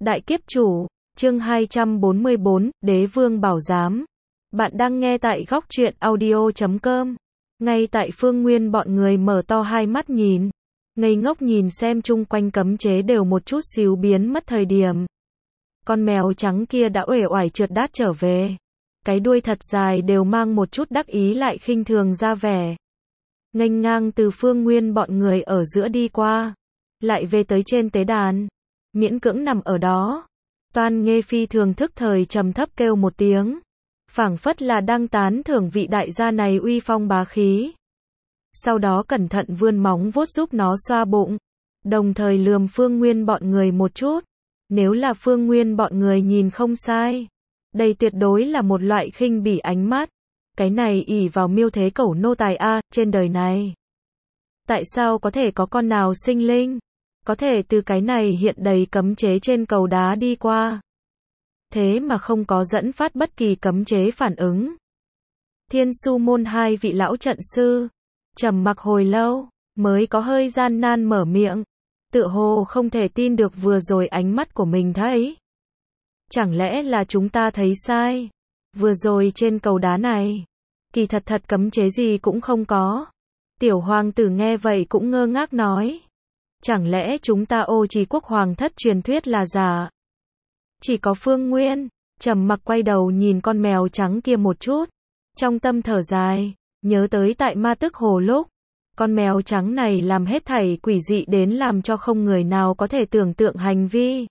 Đại kiếp chủ, chương 244, Đế vương bảo giám. Bạn đang nghe tại góc truyện audio.com. Ngay tại Phương Nguyên bọn người mở to hai mắt nhìn, ngây ngốc nhìn xem chung quanh cấm chế đều một chút xíu biến mất thời điểm. Con mèo trắng kia đã uể oải trượt đát trở về. Cái đuôi thật dài đều mang một chút đắc ý lại khinh thường ra vẻ. Nghênh ngang từ Phương Nguyên bọn người ở giữa đi qua, lại về tới trên tế đàn. Miễn cưỡng nằm ở đó. Toan Nghê phi thường thức thời trầm thấp kêu một tiếng, phảng phất là đang tán thưởng vị đại gia này uy phong bá khí. Sau đó cẩn thận vươn móng vuốt giúp nó xoa bụng, đồng thời lườm Phương Nguyên bọn người một chút. Nếu là Phương Nguyên bọn người nhìn không sai, đây tuyệt đối là một loại khinh bỉ ánh mắt. Cái này ỷ vào miêu thế cẩu nô tài a, trên đời này tại sao có thể có con nào sinh linh có thể từ cái này hiện đầy cấm chế trên cầu đá đi qua, thế mà không có dẫn phát bất kỳ cấm chế phản ứng. Thiên Su môn hai vị lão trận sư trầm mặc hồi lâu, mới có hơi gian nan mở miệng, tựa hồ không thể tin được vừa rồi ánh mắt của mình thấy. Chẳng lẽ là chúng ta thấy sai? Vừa rồi trên cầu đá này, kỳ thật cấm chế gì cũng không có. Tiểu hoàng tử nghe vậy cũng ngơ ngác nói, chẳng lẽ chúng ta Ô Trì quốc hoàng thất truyền thuyết là giả? Chỉ có Phương Nguyên trầm mặc quay đầu nhìn con mèo trắng kia một chút, trong tâm thở dài, nhớ tới tại Ma Tức Hồ lúc, con mèo trắng này làm hết thảy quỷ dị đến làm cho không người nào có thể tưởng tượng hành vi.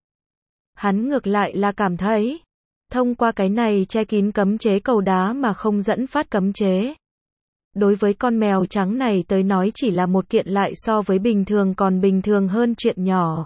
Hắn ngược lại là cảm thấy, thông qua cái này che kín cấm chế cầu đá mà không dẫn phát cấm chế, đối với con mèo trắng này tới nói chỉ là một kiện lại so với bình thường còn bình thường hơn chuyện nhỏ.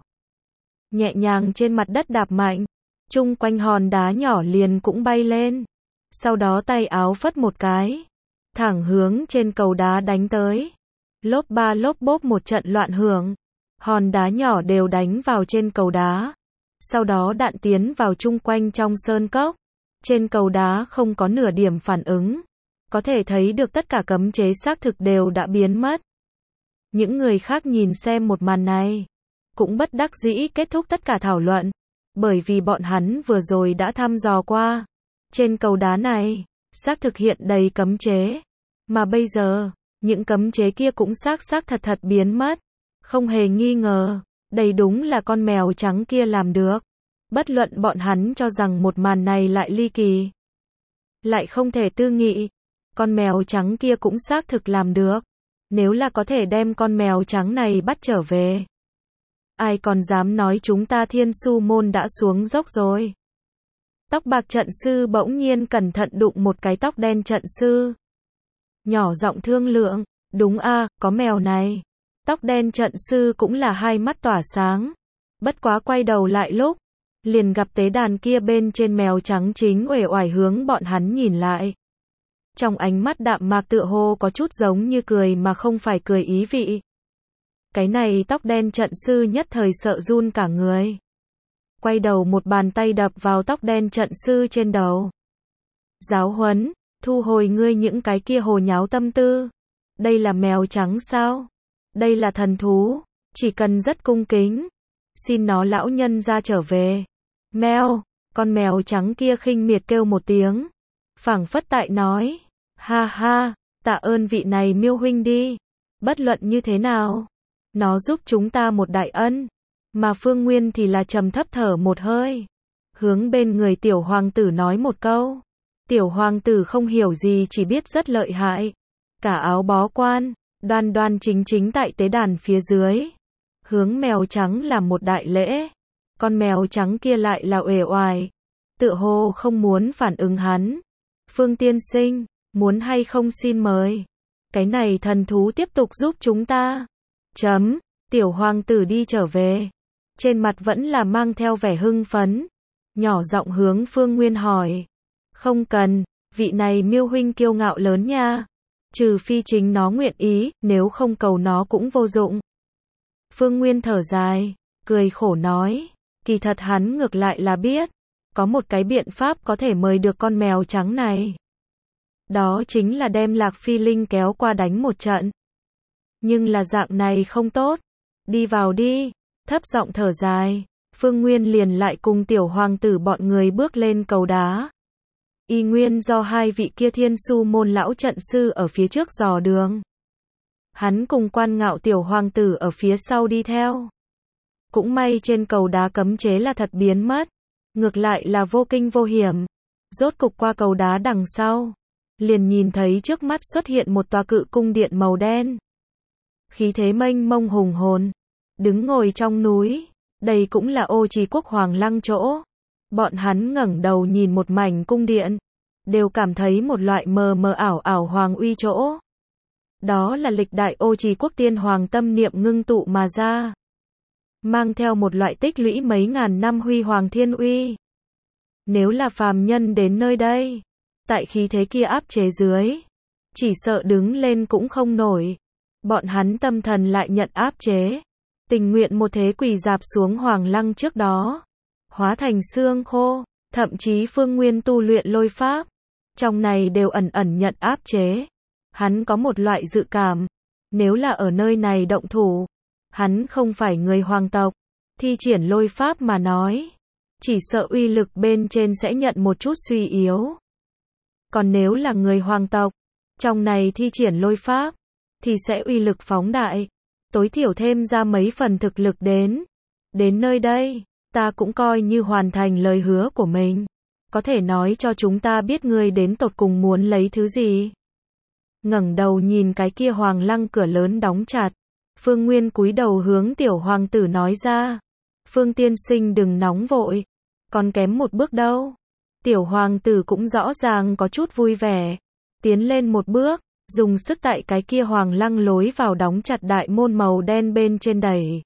Nhẹ nhàng trên mặt đất đạp mạnh, chung quanh hòn đá nhỏ liền cũng bay lên. Sau đó tay áo phất một cái, thẳng hướng trên cầu đá đánh tới. Lốp ba lốp bốp một trận loạn hưởng, hòn đá nhỏ đều đánh vào trên cầu đá. Sau đó đạn tiến vào chung quanh trong sơn cốc. Trên cầu đá không có nửa điểm phản ứng. Có thể thấy được tất cả cấm chế xác thực đều đã biến mất. Những người khác nhìn xem một màn này, cũng bất đắc dĩ kết thúc tất cả thảo luận. Bởi vì bọn hắn vừa rồi đã thăm dò qua. Trên cầu đá này, xác thực hiện đầy cấm chế. Mà bây giờ, những cấm chế kia cũng xác thật biến mất. Không hề nghi ngờ, đây đúng là con mèo trắng kia làm được. Bất luận bọn hắn cho rằng một màn này lại ly kỳ, lại không thể tư nghị, con mèo trắng kia cũng xác thực làm được. Nếu là có thể đem con mèo trắng này bắt trở về, ai còn dám nói chúng ta Thiên Su môn đã xuống dốc rồi. Tóc bạc trận sư bỗng nhiên cẩn thận đụng một cái tóc đen trận sư. Nhỏ giọng thương lượng, đúng a, có mèo này. Tóc đen trận sư cũng là hai mắt tỏa sáng. Bất quá quay đầu lại lúc, liền gặp tế đàn kia bên trên mèo trắng chính uể oải hướng bọn hắn nhìn lại. Trong ánh mắt đạm mạc tựa hồ có chút giống như cười mà không phải cười ý vị. Cái này tóc đen trận sư nhất thời sợ run cả người. Quay đầu một bàn tay đập vào tóc đen trận sư trên đầu. Giáo huấn, thu hồi ngươi những cái kia hồ nháo tâm tư. Đây là mèo trắng sao? Đây là thần thú, chỉ cần rất cung kính, xin nó lão nhân ra trở về. Mèo, con mèo trắng kia khinh miệt kêu một tiếng, phảng phất tại nói, ha ha, tạ ơn vị này miêu huynh đi. Bất luận như thế nào, nó giúp chúng ta một đại ân. Mà Phương Nguyên thì là trầm thấp thở một hơi, hướng bên người tiểu hoàng tử nói một câu. Tiểu hoàng tử không hiểu gì chỉ biết rất lợi hại. Cả áo bó quan, đoan đoan chính tại tế đàn phía dưới, hướng mèo trắng làm một đại lễ. Con mèo trắng kia lại là uể oải, tựa hồ không muốn phản ứng hắn. Phương tiên sinh, muốn hay không xin mời. Cái này thần thú tiếp tục giúp chúng ta. Tiểu hoàng tử đi trở về, trên mặt vẫn là mang theo vẻ hưng phấn, nhỏ giọng hướng Phương Nguyên hỏi. Không cần, vị này miêu huynh kiêu ngạo lớn nha. Trừ phi chính nó nguyện ý, nếu không cầu nó cũng vô dụng. Phương Nguyên thở dài, cười khổ nói, kỳ thật hắn ngược lại là biết, có một cái biện pháp có thể mời được con mèo trắng này. Đó chính là đem Lạc Phi Linh kéo qua đánh một trận. Nhưng là dạng này không tốt. Đi vào đi, thấp giọng thở dài. Phương Nguyên liền lại cùng tiểu hoàng tử bọn người bước lên cầu đá. Y nguyên do hai vị kia Thiên Su môn lão trận sư ở phía trước dò đường. Hắn cùng Quan Ngạo tiểu hoàng tử ở phía sau đi theo. Cũng may trên cầu đá cấm chế là thật biến mất, ngược lại là vô kinh vô hiểm. Rốt cục qua cầu đá đằng sau, liền nhìn thấy trước mắt xuất hiện một tòa cự cung điện màu đen. Khí thế mênh mông hùng hồn, đứng ngồi trong núi, đây cũng là Ô Trì Quốc Hoàng Lăng chỗ. Bọn hắn ngẩng đầu nhìn một mảnh cung điện, đều cảm thấy một loại mờ mờ ảo ảo hoàng uy chỗ. Đó là lịch đại Ô Trì Quốc tiên hoàng tâm niệm ngưng tụ mà ra, mang theo một loại tích lũy mấy ngàn năm huy hoàng thiên uy. Nếu là phàm nhân đến nơi đây, tại khí thế kia áp chế dưới, chỉ sợ đứng lên cũng không nổi. Bọn hắn tâm thần lại nhận áp chế, tình nguyện một thế quỳ dạp xuống Hoàng Lăng trước đó, hóa thành xương khô, thậm chí Phương Nguyên tu luyện lôi pháp, trong này đều ẩn ẩn nhận áp chế. Hắn có một loại dự cảm, nếu là ở nơi này động thủ, hắn không phải người hoàng tộc, thi triển lôi pháp mà nói, chỉ sợ uy lực bên trên sẽ nhận một chút suy yếu. Còn nếu là người hoàng tộc, trong này thi triển lôi pháp, thì sẽ uy lực phóng đại, tối thiểu thêm ra mấy phần thực lực đến. Đến nơi đây, ta cũng coi như hoàn thành lời hứa của mình. Có thể nói cho chúng ta biết ngươi đến tột cùng muốn lấy thứ gì? Ngẩng đầu nhìn cái kia Hoàng Lăng cửa lớn đóng chặt, Phương Nguyên cúi đầu hướng tiểu hoàng tử nói ra. Phương tiên sinh đừng nóng vội, còn kém một bước đâu. Tiểu hoàng tử cũng rõ ràng có chút vui vẻ, tiến lên một bước, dùng sức tại cái kia Hoàng Lăng lối vào đóng chặt đại môn màu đen bên trên đẩy.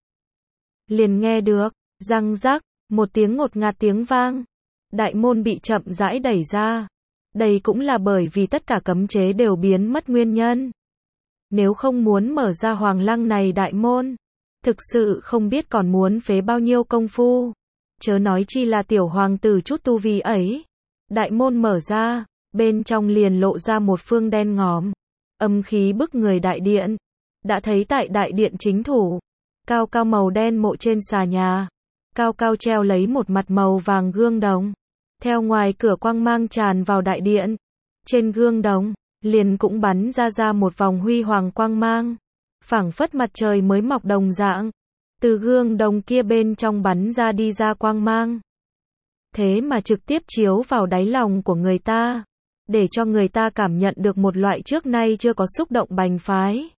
Liền nghe được, răng rắc, một tiếng ngột ngạt tiếng vang. Đại môn bị chậm rãi đẩy ra. Đây cũng là bởi vì tất cả cấm chế đều biến mất nguyên nhân. Nếu không muốn mở ra Hoàng Lăng này đại môn, thực sự không biết còn muốn phế bao nhiêu công phu. Chớ nói chi là tiểu hoàng tử chút tu vi ấy. Đại môn mở ra, bên trong liền lộ ra một phương đen ngòm, âm khí bức người đại điện. Đã thấy tại đại điện chính thủ, cao cao màu đen mộ trên xà nhà, cao cao treo lấy một mặt màu vàng gương đồng. Theo ngoài cửa quang mang tràn vào đại điện, trên gương đồng, liền cũng bắn ra một vòng huy hoàng quang mang, phảng phất mặt trời mới mọc đồng dạng. Từ gương đồng kia bên trong bắn ra đi ra quang mang. Thế mà trực tiếp chiếu vào đáy lòng của người ta, để cho người ta cảm nhận được một loại trước nay chưa có xúc động bành phái.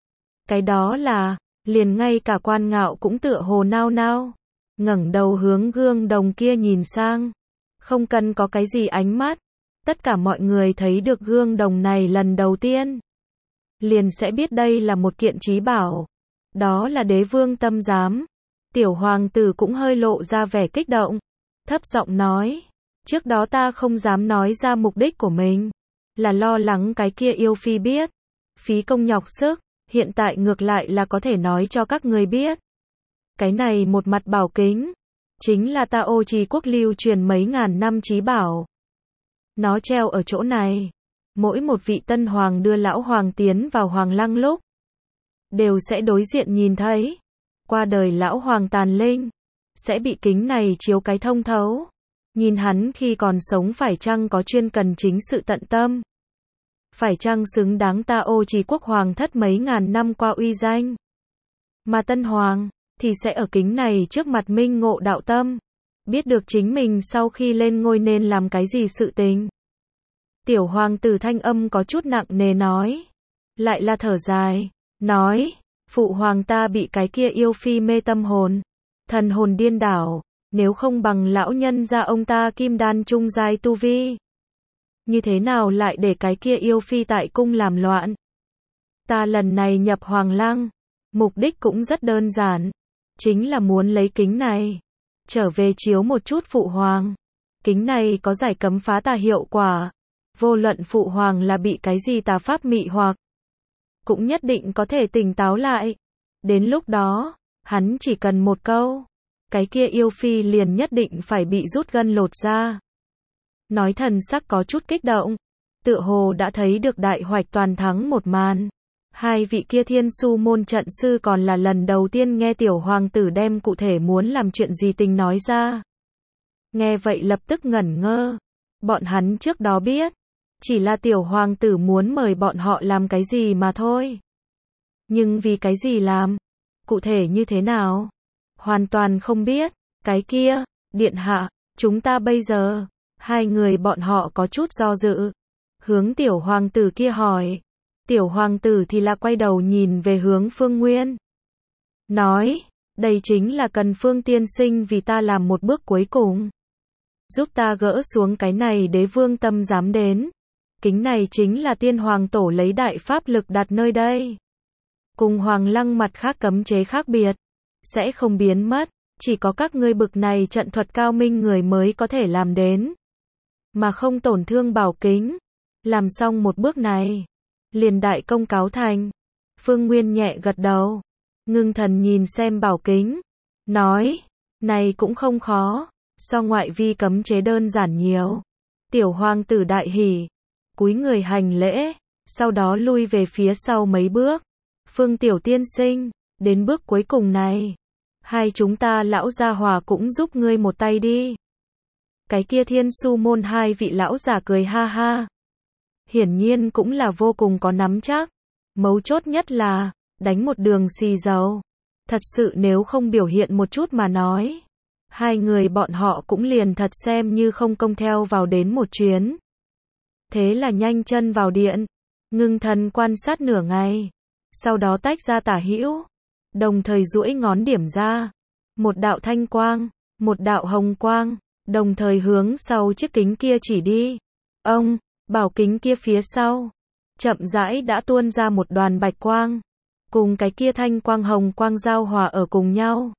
Cái đó là, liền ngay cả Quan Ngạo cũng tựa hồ nao nao, ngẩng đầu hướng gương đồng kia nhìn sang. Không cần có cái gì ánh mắt, tất cả mọi người thấy được gương đồng này lần đầu tiên, liền sẽ biết đây là một kiện trí bảo. Đó là Đế Vương Tâm Giám. Tiểu hoàng tử cũng hơi lộ ra vẻ kích động, thấp giọng nói, trước đó ta không dám nói ra mục đích của mình, là lo lắng cái kia yêu phi biết, phí công nhọc sức, hiện tại ngược lại là có thể nói cho các người biết. Cái này một mặt bảo kính, chính là ta Ô Trì Quốc lưu truyền mấy ngàn năm trí bảo. Nó treo ở chỗ này, mỗi một vị tân hoàng đưa lão hoàng tiến vào Hoàng Lăng lúc, đều sẽ đối diện nhìn thấy. Qua đời lão hoàng tàn linh, sẽ bị kính này chiếu cái thông thấu. Nhìn hắn khi còn sống phải chăng có chuyên cần chính sự tận tâm. Phải chăng xứng đáng ta Ô Trì Quốc hoàng thất mấy ngàn năm qua uy danh. Mà tân hoàng, thì sẽ ở kính này trước mặt minh ngộ đạo tâm. Biết được chính mình sau khi lên ngôi nên làm cái gì sự tình. Tiểu hoàng tử thanh âm có chút nặng nề nói. Lại là thở dài, nói, phụ hoàng ta bị cái kia yêu phi mê tâm hồn. Thần hồn điên đảo, nếu không bằng lão nhân ra ông ta kim đan trung giai tu vi. Như thế nào lại để cái kia yêu phi tại cung làm loạn. Ta lần này nhập Hoàng Lăng, mục đích cũng rất đơn giản. Chính là muốn lấy kính này, trở về chiếu một chút phụ hoàng. Kính này có giải cấm phá tà hiệu quả. Vô luận phụ hoàng là bị cái gì tà pháp mị hoặc, cũng nhất định có thể tỉnh táo lại. Đến lúc đó, hắn chỉ cần một câu, cái kia yêu phi liền nhất định phải bị rút gân lột ra. Nói thần sắc có chút kích động, tựa hồ đã thấy được đại hoạch toàn thắng một màn. Hai vị kia thiên su môn trận sư còn là lần đầu tiên nghe tiểu hoàng tử đem cụ thể muốn làm chuyện gì tình nói ra. Nghe vậy lập tức ngẩn ngơ. Bọn hắn trước đó biết, chỉ là tiểu hoàng tử muốn mời bọn họ làm cái gì mà thôi. Nhưng vì cái gì làm? Cụ thể như thế nào? Hoàn toàn không biết. Cái kia, điện hạ, chúng ta bây giờ. Hai người bọn họ có chút do dự. Hướng tiểu hoàng tử kia hỏi. Tiểu hoàng tử thì là quay đầu nhìn về hướng Phương Nguyên. Nói, đây chính là cần Phương tiên sinh vì ta làm một bước cuối cùng. Giúp ta gỡ xuống cái này đế vương tâm dám đến. Kính này chính là tiên hoàng tổ lấy đại pháp lực đặt nơi đây. Cùng hoàng lăng mặt khác cấm chế khác biệt. Sẽ không biến mất. Chỉ có các ngươi bực này trận thuật cao minh người mới có thể làm đến. Mà không tổn thương bảo kính. Làm xong một bước này. Liền đại công cáo thành. Phương Nguyên nhẹ gật đầu. Ngưng thần nhìn xem bảo kính. Nói. Này cũng không khó. So ngoại vi cấm chế đơn giản nhiều. Tiểu hoàng tử đại hỉ. Cúi người hành lễ. Sau đó lui về phía sau mấy bước. Phương tiểu tiên sinh. Đến bước cuối cùng này. Hai chúng ta lão gia hòa cũng giúp ngươi một tay đi. Cái kia thiên su môn hai vị lão giả cười ha ha. Hiển nhiên cũng là vô cùng có nắm chắc. Mấu chốt nhất là, đánh một đường xì dầu. Thật sự nếu không biểu hiện một chút mà nói. Hai người bọn họ cũng liền thật xem như không công theo vào đến một chuyến. Thế là nhanh chân vào điện. Ngưng thần quan sát nửa ngày. Sau đó tách ra tả hữu. Đồng thời duỗi ngón điểm ra. Một đạo thanh quang, một đạo hồng quang. Đồng thời hướng sau chiếc kính kia chỉ đi. Ông, bảo kính kia phía sau. Chậm rãi đã tuôn ra một đoàn bạch quang. Cùng cái kia thanh quang hồng quang giao hòa ở cùng nhau.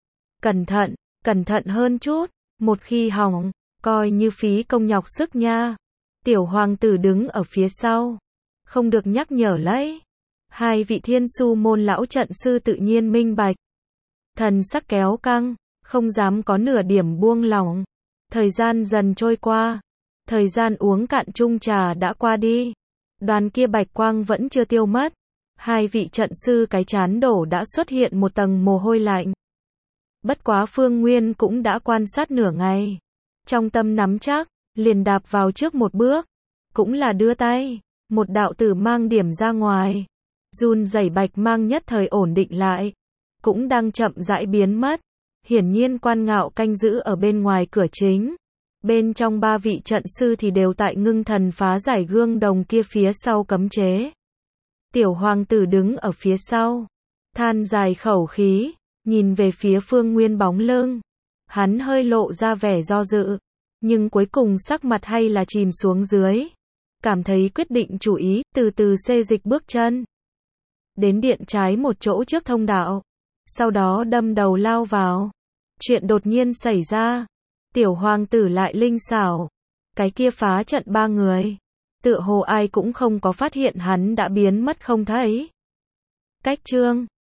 Cẩn thận hơn chút. Một khi hỏng, coi như phí công nhọc sức nha. Tiểu hoàng tử đứng ở phía sau. Không được nhắc nhở lấy. Hai vị thiên su môn lão trận sư tự nhiên minh bạch. Thần sắc kéo căng, không dám có nửa điểm buông lỏng. Thời gian dần trôi qua. Thời gian uống cạn chung trà đã qua đi. Đoàn kia bạch quang vẫn chưa tiêu mất. Hai vị trận sư cái chán đổ đã xuất hiện một tầng mồ hôi lạnh. Bất quá Phương Nguyên cũng đã quan sát nửa ngày. Trong tâm nắm chắc, liền đạp vào trước một bước. Cũng là đưa tay, một đạo tử mang điểm ra ngoài. Run rẩy bạch mang nhất thời ổn định lại. Cũng đang chậm rãi biến mất. Hiển nhiên Quan Ngạo canh giữ ở bên ngoài cửa chính. Bên trong ba vị trận sư thì đều tại ngưng thần phá giải gương đồng kia phía sau cấm chế. Tiểu hoàng tử đứng ở phía sau. Than dài khẩu khí. Nhìn về phía Phương Nguyên bóng lưng. Hắn hơi lộ ra vẻ do dự. Nhưng cuối cùng sắc mặt hay là chìm xuống dưới. Cảm thấy quyết định chủ ý, từ từ xê dịch bước chân. Đến điện trái một chỗ trước thông đạo. Sau đó đâm đầu lao vào. Chuyện đột nhiên xảy ra. Tiểu hoàng tử lại linh xảo. Cái kia phá trận ba người. Tựa hồ ai cũng không có phát hiện hắn đã biến mất không thấy. Cách chương